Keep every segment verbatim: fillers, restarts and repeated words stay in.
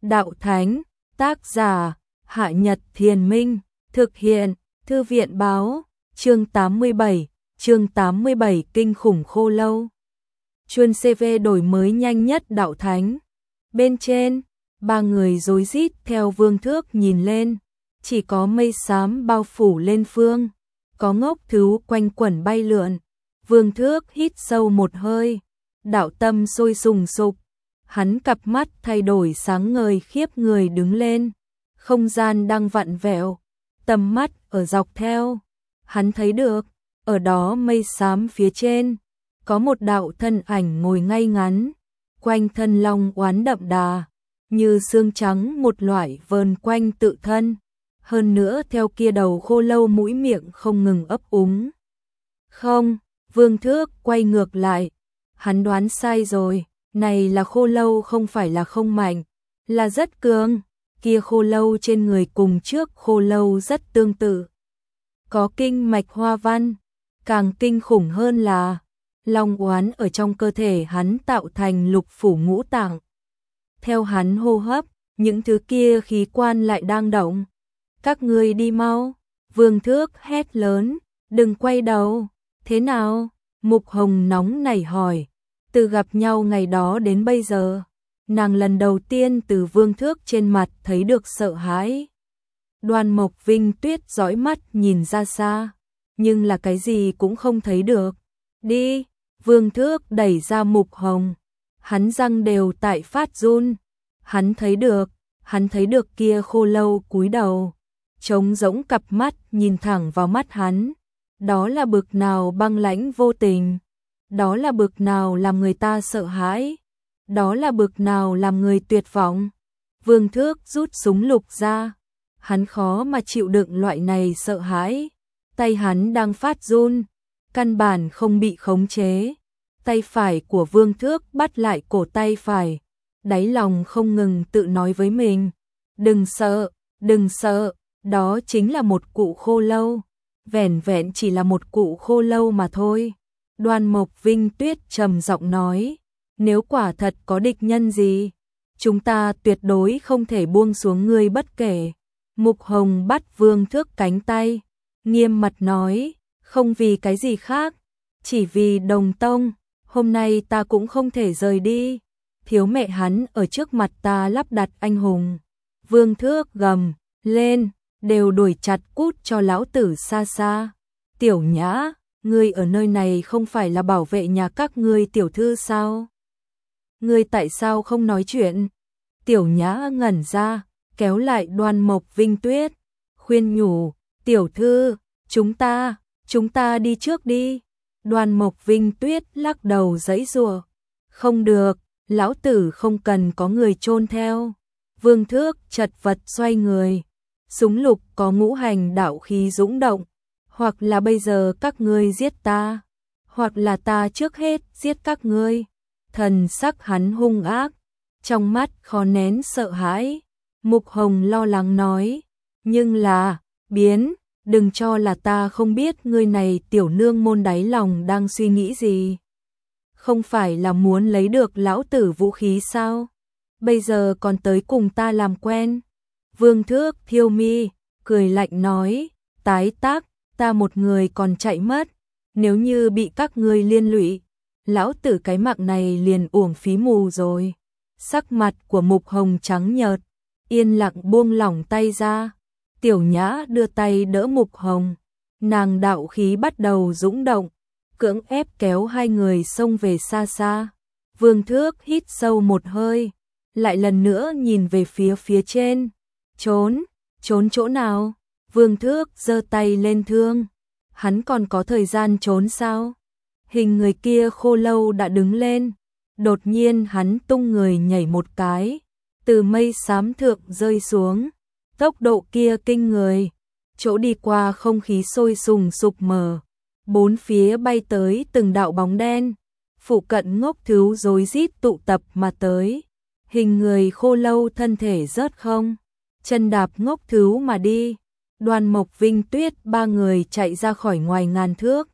Đạo Thánh, tác giả, Hạ Nhật Thiền Minh, thực hiện, Thư viện Báo, chương tám mươi bảy, chương tám mươi bảy Kinh khủng khô lâu. Chuân xê vê đổi mới nhanh nhất Đạo Thánh. Bên trên, ba người rối rít theo Vương Thước nhìn lên, chỉ có mây xám bao phủ lên phương, có ngốc thứ quanh quẩn bay lượn. Vương Thước hít sâu một hơi, đạo tâm sôi sùng sục, hắn cặp mắt thay đổi sáng ngời khiếp người đứng lên, không gian đang vặn vẹo, tầm mắt ở dọc theo, hắn thấy được, ở đó mây xám phía trên, có một đạo thân ảnh ngồi ngay ngắn, quanh thân long oán đậm đà, như xương trắng một loại vờn quanh tự thân, hơn nữa theo kia đầu khô lâu mũi miệng không ngừng ấp úng. Không, Vương Thước quay ngược lại, hắn đoán sai rồi, này là khô lâu không phải là không mạnh, là rất cường, kia khô lâu trên người cùng trước khô lâu rất tương tự. Có kinh mạch hoa văn, càng kinh khủng hơn là long oán ở trong cơ thể hắn tạo thành lục phủ ngũ tạng. Theo hắn hô hấp, những thứ kia khí quan lại đang động. Các ngươi đi mau, Vương Thước hét lớn, đừng quay đầu. Thế nào? Mục Hồng nóng nảy hỏi. Từ gặp nhau ngày đó đến bây giờ, nàng lần đầu tiên từ Vương Thước trên mặt thấy được sợ hãi. Đoan Mộc Vinh Tuyết dõi mắt nhìn ra xa, nhưng là cái gì cũng không thấy được. Đi, Vương Thước đẩy ra Mục Hồng, hắn răng đều tại phát run. Hắn thấy được, hắn thấy được kia khô lâu cúi đầu, trống rỗng cặp mắt nhìn thẳng vào mắt hắn. Đó là bực nào băng lãnh vô tình, đó là bực nào làm người ta sợ hãi, đó là bực nào làm người tuyệt vọng. Vương Thước rút súng lục ra, hắn khó mà chịu đựng loại này sợ hãi, tay hắn đang phát run, căn bản không bị khống chế. Tay phải của Vương Thước bắt lại cổ tay phải, đáy lòng không ngừng tự nói với mình, đừng sợ, đừng sợ, đó chính là một cụ khô lâu. Vẻn vẹn chỉ là một cụ khô lâu mà thôi. Đoan Mộc Vinh Tuyết trầm giọng nói, nếu quả thật có địch nhân gì, chúng ta tuyệt đối không thể buông xuống ngươi bất kể. Mục Hồng bắt Vương Thước cánh tay, nghiêm mặt nói, không vì cái gì khác, chỉ vì Đồng Tông, hôm nay ta cũng không thể rời đi. Thiếu mẹ hắn ở trước mặt ta lắp đặt anh hùng. Vương Thước gầm lên, đều đuổi chặt cút cho lão tử xa xa. Tiểu Nhã, ngươi ở nơi này không phải là bảo vệ nhà các ngươi tiểu thư sao? Ngươi tại sao không nói chuyện? Tiểu Nhã ngẩn ra, kéo lại Đoan Mộc Vinh Tuyết, khuyên nhủ, tiểu thư, chúng ta, chúng ta đi trước đi. Đoan Mộc Vinh Tuyết lắc đầu giãy giụa, không được, lão tử không cần có người chôn theo. Vương Thước chật vật xoay người, súng lục có ngũ hành đạo khí dũng động, hoặc là bây giờ các ngươi giết ta, hoặc là ta trước hết giết các ngươi. Thần sắc hắn hung ác, trong mắt khó nén sợ hãi. Mục Hồng lo lắng nói, nhưng là, biến, đừng cho là ta không biết ngươi này tiểu nương môn đáy lòng đang suy nghĩ gì. Không phải là muốn lấy được lão tử vũ khí sao? Bây giờ còn tới cùng ta làm quen. Vương Thước thiêu mi, cười lạnh nói, tái tác, ta một người còn chạy mất, nếu như bị các ngươi liên lụy, lão tử cái mạng này liền uổng phí mù rồi. Sắc mặt của Mục Hồng trắng nhợt, yên lặng buông lỏng tay ra. Tiểu Nhã đưa tay đỡ Mục Hồng, nàng đạo khí bắt đầu dũng động, cưỡng ép kéo hai người xông về xa xa. Vương Thước hít sâu một hơi, lại lần nữa nhìn về phía phía trên. Trốn, trốn chỗ nào? Vương Thước giơ tay lên thương. Hắn còn có thời gian trốn sao? Hình người kia khô lâu đã đứng lên. Đột nhiên hắn tung người nhảy một cái, từ mây xám thượng rơi xuống. Tốc độ kia kinh người, chỗ đi qua không khí sôi sùng sục mở. Bốn phía bay tới từng đạo bóng đen, phụ cận ngốc thứ rối rít tụ tập mà tới. Hình người khô lâu thân thể rớt không, chân đạp ngốc thứ mà đi. Đoan Mộc Vinh Tuyết ba người chạy ra khỏi ngoài ngàn thước,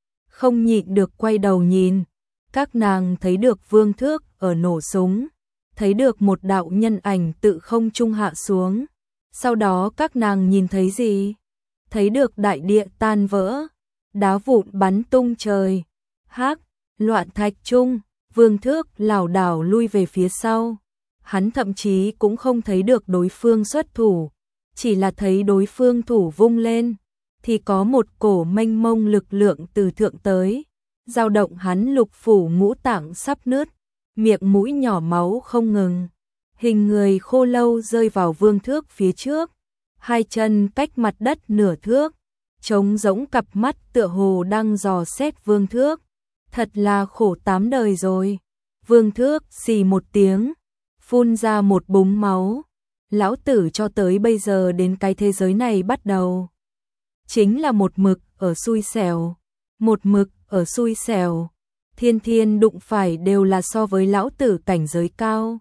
không nhịn được quay đầu nhìn. Các nàng thấy được Vương Thước ở nổ súng, thấy được một đạo nhân ảnh tự không trung hạ xuống. Sau đó các nàng nhìn thấy gì? Thấy được đại địa tan vỡ, đá vụn bắn tung trời. Hắc, loạn thạch trung, Vương Thước lảo đảo lui về phía sau. Hắn thậm chí cũng không thấy được đối phương xuất thủ, chỉ là thấy đối phương thủ vung lên, thì có một cổ mênh mông lực lượng từ thượng tới, dao động hắn lục phủ ngũ tạng sắp nứt, miệng mũi nhỏ máu không ngừng. Hình người khô lâu rơi vào Vương Thước phía trước, hai chân cách mặt đất nửa thước, trống rỗng cặp mắt tựa hồ đang dò xét Vương Thước. Thật là khổ tám đời rồi. Vương Thước xì một tiếng, phun ra một búng máu. Lão tử cho tới bây giờ đến cái thế giới này bắt đầu chính là một mực ở xui xẻo, một mực ở xui xẻo. Thiên thiên đụng phải đều là so với lão tử cảnh giới cao.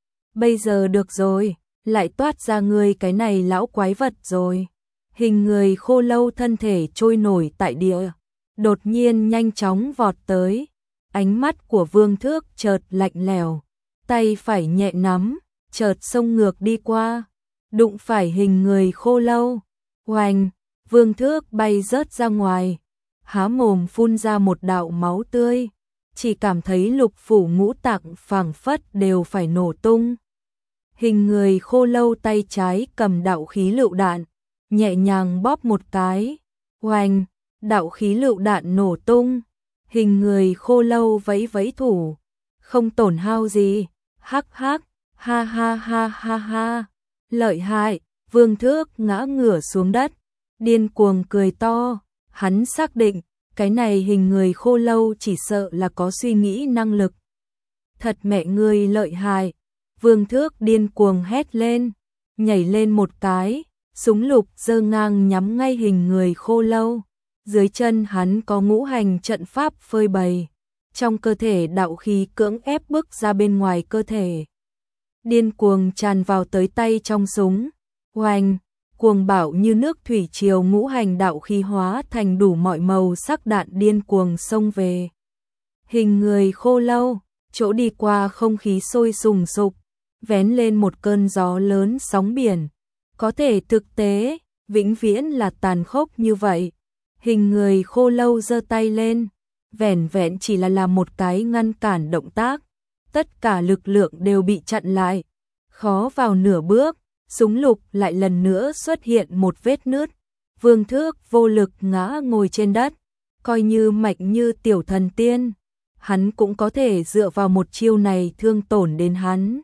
Bây giờ được rồi, lại toát ra ngươi cái này lão quái vật rồi. Hình người khô lâu thân thể trôi nổi tại địa, đột nhiên nhanh chóng vọt tới. Ánh mắt của Vương Thước chợt lạnh lẽo, tay phải nhẹ nắm, chợt xông ngược đi qua, đụng phải hình người khô lâu. Oành, Vương Thước bay rớt ra ngoài, há mồm phun ra một đạo máu tươi, chỉ cảm thấy lục phủ ngũ tạng phảng phất đều phải nổ tung. Hình người khô lâu tay trái cầm đạo khí lựu đạn, nhẹ nhàng bóp một cái. Oành, đạo khí lựu đạn nổ tung. Hình người khô lâu vẫy vẫy thủ, không tổn hao gì. Hắc hắc, ha ha ha ha ha. Lợi hại. Vương Thước ngã ngửa xuống đất, điên cuồng cười to. Hắn xác định, cái này hình người khô lâu chỉ sợ là có suy nghĩ năng lực. Thật mẹ ngươi lợi hại. Vương Thước điên cuồng hét lên, nhảy lên một cái, súng lục giơ ngang nhắm ngay hình người khô lâu. Dưới chân hắn có ngũ hành trận pháp phơi bày, trong cơ thể đạo khí cưỡng ép bước ra bên ngoài cơ thể, điên cuồng tràn vào tới tay trong súng. Oanh, cuồng bạo như nước thủy triều, ngũ hành đạo khí hóa thành đủ mọi màu sắc đạn điên cuồng xông về hình người khô lâu. Chỗ đi qua không khí sôi sùng sục, vén lên một cơn gió lớn sóng biển. Có thể thực tế, vĩnh viễn là tàn khốc như vậy. Hình người khô lâu giơ tay lên, vẻn vẹn chỉ là làm một cái ngăn cản động tác, tất cả lực lượng đều bị chặn lại. Khó vào nửa bước, súng lục lại lần nữa xuất hiện một vết nứt. Vương Thước vô lực ngã ngồi trên đất, coi như mạnh như tiểu thần tiên, hắn cũng có thể dựa vào một chiêu này thương tổn đến hắn.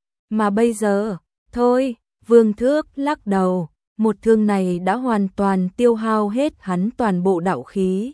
Mà bây giờ, thôi, Vương Thước lắc đầu, một thương này đã hoàn toàn tiêu hao hết hắn toàn bộ đạo khí.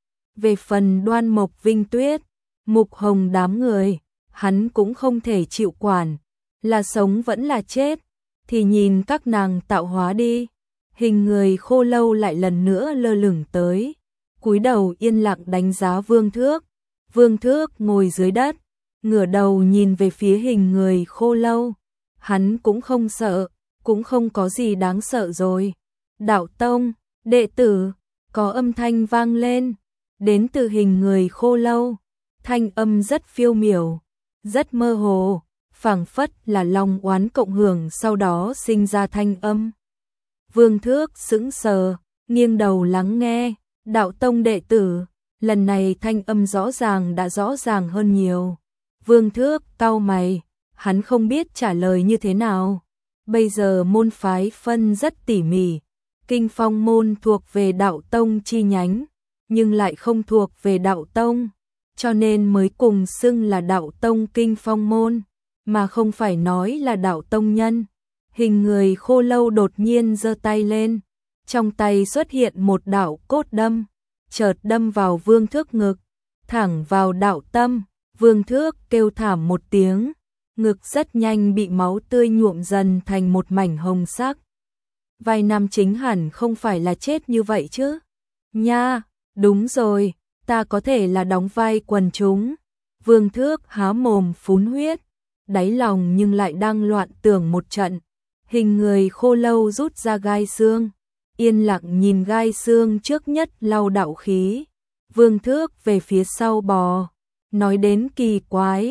Về phần Đoan Mộc Vinh Tuyết, Mục Hồng đám người, hắn cũng không thể chịu quản, là sống vẫn là chết, thì nhìn các nàng tạo hóa đi. Hình người khô lâu lại lần nữa lơ lửng tới, cúi đầu yên lặng đánh giá Vương Thước. Vương Thước ngồi dưới đất, ngửa đầu nhìn về phía hình người khô lâu. Hắn cũng không sợ, cũng không có gì đáng sợ rồi. Đạo tông, đệ tử, có âm thanh vang lên, đến từ hình người khô lâu. Thanh âm rất phiêu miểu, rất mơ hồ, phảng phất là long oán cộng hưởng sau đó sinh ra thanh âm. Vương Thước sững sờ, nghiêng đầu lắng nghe. Đạo tông đệ tử, lần này thanh âm rõ ràng đã rõ ràng hơn nhiều. Vương Thước cau mày, hắn không biết trả lời như thế nào. Bây giờ môn phái phân rất tỉ mỉ, Kinh Phong môn thuộc về đạo tông chi nhánh, nhưng lại không thuộc về đạo tông, cho nên mới cùng xưng là đạo tông Kinh Phong môn, mà không phải nói là đạo tông nhân. Hình người khô lâu đột nhiên giơ tay lên, trong tay xuất hiện một đạo cốt đâm, chợt đâm vào Vương Thước ngực, thẳng vào đạo tâm. Vương Thước kêu thảm một tiếng, ngực rất nhanh bị máu tươi nhuộm dần thành một mảnh hồng sắc. Vài năm chính hẳn không phải là chết như vậy chứ. Nha, đúng rồi, ta có thể là đóng vai quần chúng. Vương Thước há mồm phun huyết, đáy lòng nhưng lại đang loạn tưởng một trận. Hình người khô lâu rút ra gai xương, yên lặng nhìn gai xương trước nhất lau đạo khí. Vương Thước về phía sau bò, nói đến kỳ quái,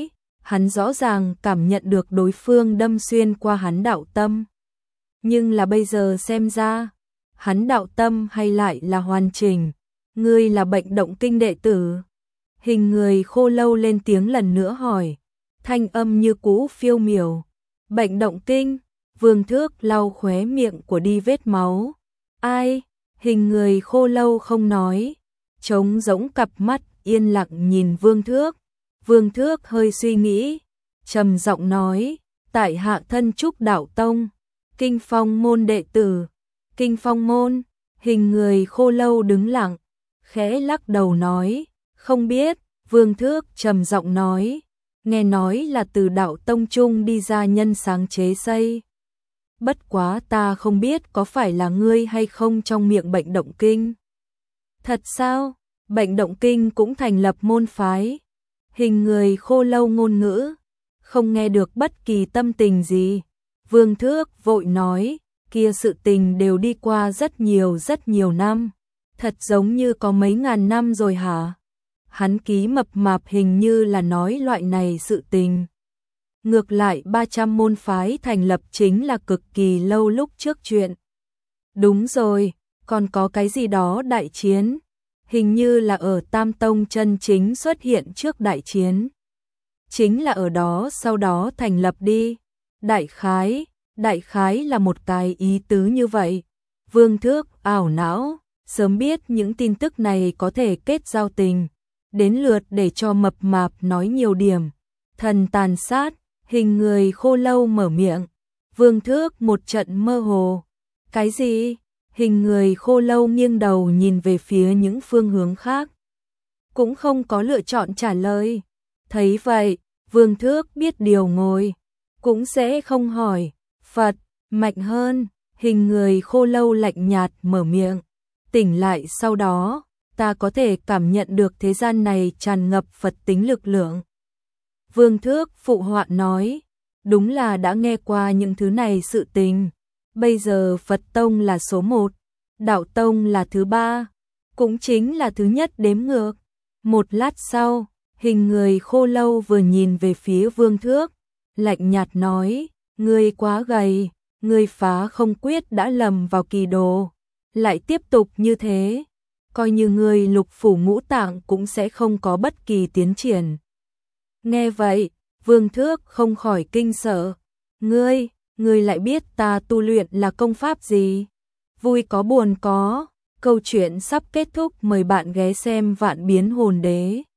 hắn rõ ràng cảm nhận được đối phương đâm xuyên qua hắn đạo tâm. Nhưng là bây giờ xem ra, hắn đạo tâm hay lại là hoàn chỉnh, ngươi là Bệnh Động Kinh đệ tử. Hình người khô lâu lên tiếng lần nữa hỏi, thanh âm như cũ phiêu miểu. Bệnh Động Kinh, Vương Thước lau khóe miệng của đi vết máu. Ai? Hình người khô lâu không nói, trống rỗng cặp mắt yên lặng nhìn Vương Thước. Vương Thước hơi suy nghĩ, trầm giọng nói, tại hạ thân Trúc Đạo Tông, Kinh Phong môn đệ tử. Kinh Phong môn? Hình người khô lâu đứng lặng, khẽ lắc đầu nói, không biết. Vương Thước trầm giọng nói, nghe nói là từ Đạo Tông Trung đi ra nhân sáng chế xây. Bất quá ta không biết có phải là ngươi hay không trong miệng Bệnh Động Kinh. Thật sao? Bệnh Động Kinh cũng thành lập môn phái. Hình người khô lâu ngôn ngữ, không nghe được bất kỳ tâm tình gì. Vương Thước vội nói, kia sự tình đều đi qua rất nhiều rất nhiều năm. Thật giống như có mấy ngàn năm rồi hả? Hắn ký mập mạp hình như là nói loại này sự tình. Ngược lại ba trăm môn phái thành lập chính là cực kỳ lâu lúc trước chuyện. Đúng rồi, còn có cái gì đó đại chiến. Hình như là ở Tam Tông chân chính xuất hiện trước đại chiến. Chính là ở đó sau đó thành lập đi. Đại khái, đại khái là một cái ý tứ như vậy. Vương Thước ảo não, sớm biết những tin tức này có thể kết giao tình. Đến lượt để cho mập mạp nói nhiều điểm. Thần tàn sát, hình người khô lâu mở miệng. Vương Thước một trận mơ hồ. Cái gì? Hình người khô lâu nghiêng đầu nhìn về phía những phương hướng khác. Cũng không có lựa chọn trả lời. Thấy vậy, Vương Thước biết điều ngồi. Cũng sẽ không hỏi. Phật, mạnh hơn. Hình người khô lâu lạnh nhạt mở miệng. Tỉnh lại sau đó, ta có thể cảm nhận được thế gian này tràn ngập Phật tính lực lượng. Vương Thước phụ họa nói. Đúng là đã nghe qua những thứ này sự tình. Bây giờ Phật Tông là số một, Đạo Tông là thứ ba, cũng chính là thứ nhất đếm ngược. Một lát sau, hình người khô lâu vừa nhìn về phía Vương Thước, lạnh nhạt nói, ngươi quá gầy, ngươi phá không quyết đã lầm vào kỳ đồ, lại tiếp tục như thế, coi như ngươi lục phủ ngũ tạng cũng sẽ không có bất kỳ tiến triển. Nghe vậy, Vương Thước không khỏi kinh sợ, ngươi, ngươi lại biết ta tu luyện là công pháp gì? Vui có buồn có, câu chuyện sắp kết thúc, mời bạn ghé xem Vạn Biến Hồn Đế.